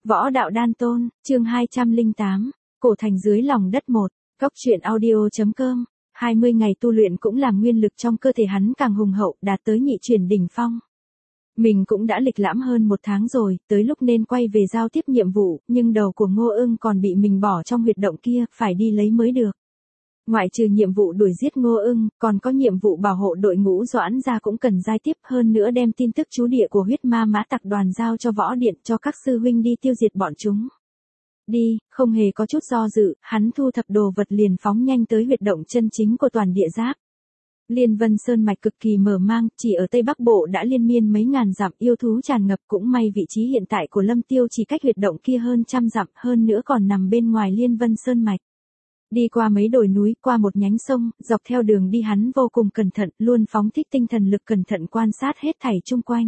Võ đạo đan tôn, chương 208, cổ thành dưới lòng đất 1, góc truyện audio.com, 20 ngày tu luyện cũng làm nguyên lực trong cơ thể hắn càng hùng hậu, đạt tới nhị chuyển đỉnh phong. Mình cũng đã lịch lãm hơn 1 tháng rồi, tới lúc nên quay về giao tiếp nhiệm vụ, nhưng đầu của Ngô Ưng còn bị mình bỏ trong huyệt động kia, phải đi lấy mới được. Ngoại trừ nhiệm vụ đuổi giết Ngô Ưng, còn có nhiệm vụ bảo hộ đội ngũ Doãn gia cũng cần giai tiếp, hơn nữa đem tin tức trú địa của huyết ma mã tặc đoàn giao cho võ điện, cho các sư huynh đi tiêu diệt bọn chúng. Đi, không hề có chút do dự, hắn thu thập đồ vật liền phóng nhanh tới huyệt động chân chính của toàn địa giáp. Liên Vân Sơn mạch cực kỳ mở mang, chỉ ở Tây Bắc Bộ đã liên miên mấy ngàn dặm, yêu thú tràn ngập, cũng may vị trí hiện tại của Lâm Tiêu chỉ cách huyệt động kia hơn trăm dặm, hơn nữa còn nằm bên ngoài Liên Vân Sơn mạch. Đi qua mấy đồi núi, qua một nhánh sông, dọc theo đường đi hắn vô cùng cẩn thận, luôn phóng thích tinh thần lực cẩn thận quan sát hết thảy chung quanh.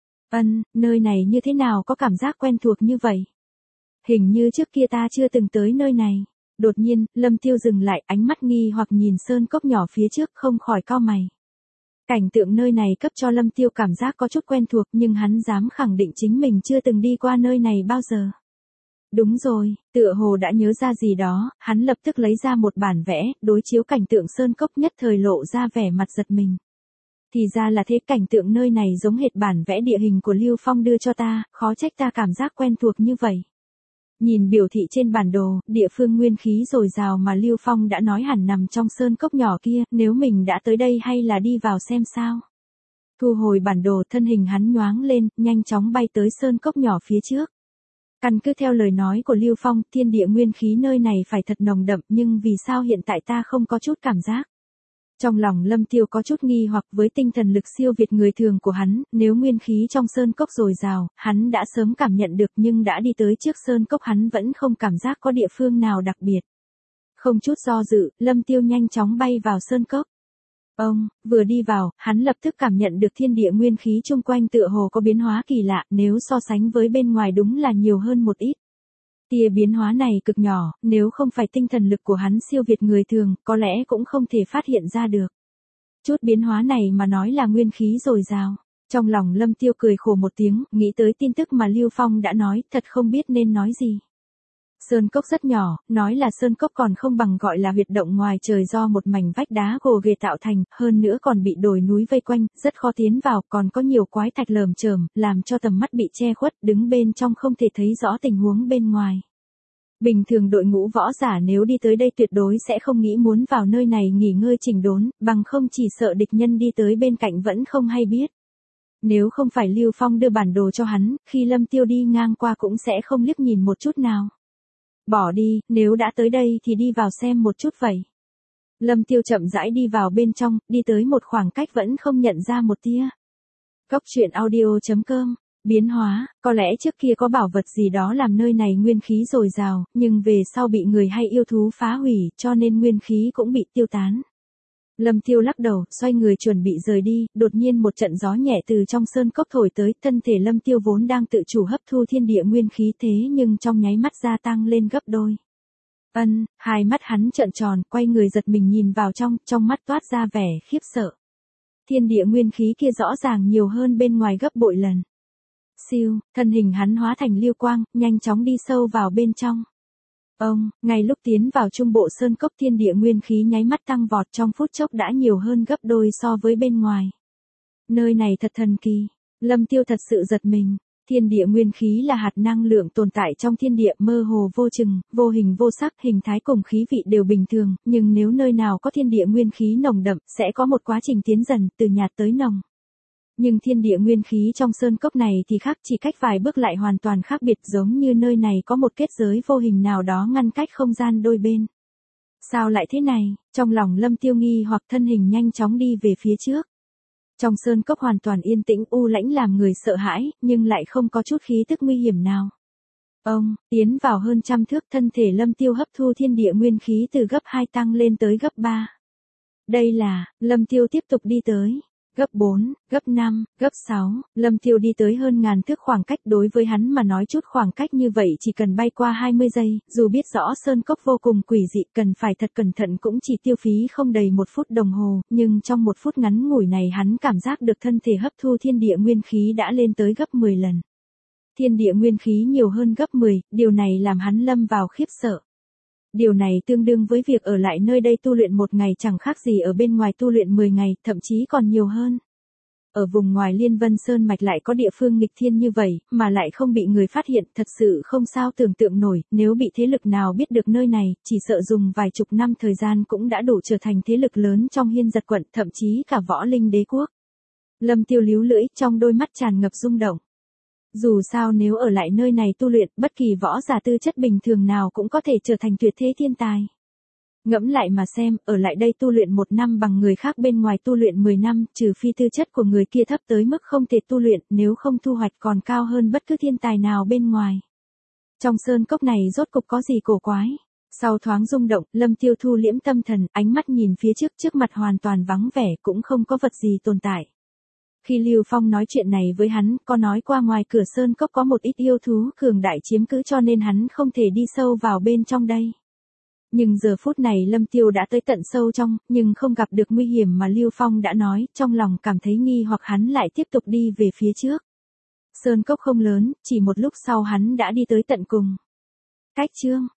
Nơi này như thế nào có cảm giác quen thuộc như vậy? Hình như trước kia ta chưa từng tới nơi này. Đột nhiên, Lâm Tiêu dừng lại, ánh mắt nghi hoặc nhìn sơn cốc nhỏ phía trước, không khỏi cau mày. Cảnh tượng nơi này cấp cho Lâm Tiêu cảm giác có chút quen thuộc, nhưng hắn dám khẳng định chính mình chưa từng đi qua nơi này bao giờ. Đúng rồi, tựa hồ đã nhớ ra gì đó, hắn lập tức lấy ra một bản vẽ, đối chiếu cảnh tượng sơn cốc, nhất thời lộ ra vẻ mặt giật mình. Thì ra là thế, cảnh tượng nơi này giống hệt bản vẽ địa hình của Lưu Phong đưa cho ta, khó trách ta cảm giác quen thuộc như vậy. Nhìn biểu thị trên bản đồ, địa phương nguyên khí dồi dào mà Lưu Phong đã nói hẳn nằm trong sơn cốc nhỏ kia, nếu mình đã tới đây hay là đi vào xem sao. Thu hồi bản đồ, thân hình hắn nhoáng lên, nhanh chóng bay tới sơn cốc nhỏ phía trước. Căn cứ theo lời nói của Lưu Phong, thiên địa nguyên khí nơi này phải thật nồng đậm, nhưng vì sao hiện tại ta không có chút cảm giác? Trong lòng Lâm Tiêu có chút nghi hoặc, với tinh thần lực siêu việt người thường của hắn, nếu nguyên khí trong sơn cốc dồi dào, hắn đã sớm cảm nhận được, nhưng đã đi tới trước sơn cốc hắn vẫn không cảm giác có địa phương nào đặc biệt. Không chút do dự, Lâm Tiêu nhanh chóng bay vào sơn cốc. Vừa đi vào, hắn lập tức cảm nhận được thiên địa nguyên khí chung quanh tựa hồ có biến hóa kỳ lạ, nếu so sánh với bên ngoài đúng là nhiều hơn một ít. Tia biến hóa này cực nhỏ, nếu không phải tinh thần lực của hắn siêu việt người thường, có lẽ cũng không thể phát hiện ra được. Chút biến hóa này mà nói là nguyên khí dồi dào. Trong lòng Lâm Tiêu cười khổ một tiếng, nghĩ tới tin tức mà Lưu Phong đã nói, thật không biết nên nói gì. Sơn cốc rất nhỏ, nói là sơn cốc còn không bằng gọi là huyệt động ngoài trời do một mảnh vách đá gồ ghề tạo thành, hơn nữa còn bị đồi núi vây quanh, rất khó tiến vào, còn có nhiều quái thạch lởm chởm, làm cho tầm mắt bị che khuất, đứng bên trong không thể thấy rõ tình huống bên ngoài. Bình thường đội ngũ võ giả nếu đi tới đây tuyệt đối sẽ không nghĩ muốn vào nơi này nghỉ ngơi chỉnh đốn, bằng không chỉ sợ địch nhân đi tới bên cạnh vẫn không hay biết. Nếu không phải Lưu Phong đưa bản đồ cho hắn, khi Lâm Tiêu đi ngang qua cũng sẽ không liếc nhìn một chút nào. Bỏ đi, nếu đã tới đây thì đi vào xem một chút vậy. Lâm Tiêu chậm rãi đi vào bên trong, đi tới một khoảng cách vẫn không nhận ra một tia. Góc truyện audio.com, biến hóa, có lẽ trước kia có bảo vật gì đó làm nơi này nguyên khí dồi dào, nhưng về sau bị người hay yêu thú phá hủy, cho nên nguyên khí cũng bị tiêu tán. Lâm Tiêu lắc đầu, xoay người chuẩn bị rời đi, đột nhiên một trận gió nhẹ từ trong sơn cốc thổi tới, thân thể Lâm Tiêu vốn đang tự chủ hấp thu thiên địa nguyên khí thế nhưng trong nháy mắt gia tăng lên gấp đôi. Hai mắt hắn trợn tròn, quay người giật mình nhìn vào trong mắt toát ra vẻ khiếp sợ. Thiên địa nguyên khí kia rõ ràng nhiều hơn bên ngoài gấp bội lần. Siêu, thân hình hắn hóa thành lưu quang, nhanh chóng đi sâu vào bên trong. Ngay lúc tiến vào trung bộ sơn cốc, thiên địa nguyên khí nháy mắt tăng vọt, trong phút chốc đã nhiều hơn gấp đôi so với bên ngoài. Nơi này thật thần kỳ, Lâm Tiêu thật sự giật mình. Thiên địa nguyên khí là hạt năng lượng tồn tại trong thiên địa, mơ hồ vô chừng, vô hình vô sắc, hình thái cùng khí vị đều bình thường, nhưng nếu nơi nào có thiên địa nguyên khí nồng đậm, sẽ có một quá trình tiến dần, từ nhạt tới nồng. Nhưng thiên địa nguyên khí trong sơn cốc này thì khác, chỉ cách vài bước lại hoàn toàn khác biệt, giống như nơi này có một kết giới vô hình nào đó ngăn cách không gian đôi bên. Sao lại thế này? Trong lòng Lâm Tiêu nghi hoặc, thân hình nhanh chóng đi về phía trước. Trong sơn cốc hoàn toàn yên tĩnh u lãnh làm người sợ hãi, nhưng lại không có chút khí tức nguy hiểm nào. Tiến vào hơn trăm thước, thân thể Lâm Tiêu hấp thu thiên địa nguyên khí từ gấp 2 tăng lên tới gấp 3. Đây là, Lâm Tiêu tiếp tục đi tới. Gấp 4, gấp 5, gấp 6, Lâm Tiêu đi tới hơn ngàn thước khoảng cách, đối với hắn mà nói chút khoảng cách như vậy chỉ cần bay qua 20 giây, dù biết rõ sơn cốc vô cùng quỷ dị, cần phải thật cẩn thận cũng chỉ tiêu phí không đầy 1 phút đồng hồ, nhưng trong 1 phút ngắn ngủi này hắn cảm giác được thân thể hấp thu thiên địa nguyên khí đã lên tới gấp 10 lần. Thiên địa nguyên khí nhiều hơn gấp 10, điều này làm hắn lâm vào khiếp sợ. Điều này tương đương với việc ở lại nơi đây tu luyện một ngày chẳng khác gì ở bên ngoài tu luyện 10 ngày, thậm chí còn nhiều hơn. Ở vùng ngoài Liên Vân Sơn mạch lại có địa phương nghịch thiên như vậy, mà lại không bị người phát hiện, thật sự không sao tưởng tượng nổi, nếu bị thế lực nào biết được nơi này, chỉ sợ dùng vài chục năm thời gian cũng đã đủ trở thành thế lực lớn trong Hiên Giật quận, thậm chí cả Võ Linh đế quốc. Lâm Tiêu líu lưỡi, trong đôi mắt tràn ngập rung động. Dù sao nếu ở lại nơi này tu luyện, bất kỳ võ giả tư chất bình thường nào cũng có thể trở thành tuyệt thế thiên tài. Ngẫm lại mà xem, ở lại đây tu luyện 1 năm bằng người khác bên ngoài tu luyện 10 năm, trừ phi tư chất của người kia thấp tới mức không thể tu luyện, nếu không thu hoạch còn cao hơn bất cứ thiên tài nào bên ngoài. Trong sơn cốc này rốt cục có gì cổ quái? Sau thoáng rung động, Lâm Tiêu thu liễm tâm thần, ánh mắt nhìn phía trước mặt hoàn toàn vắng vẻ, cũng không có vật gì tồn tại. Khi Lưu Phong nói chuyện này với hắn, có nói qua ngoài cửa sơn cốc có một ít yêu thú cường đại chiếm cứ cho nên hắn không thể đi sâu vào bên trong đây. Nhưng giờ phút này Lâm Tiêu đã tới tận sâu trong, nhưng không gặp được nguy hiểm mà Lưu Phong đã nói, trong lòng cảm thấy nghi hoặc hắn lại tiếp tục đi về phía trước. Sơn cốc không lớn, chỉ một lúc sau hắn đã đi tới tận cùng. Cách chương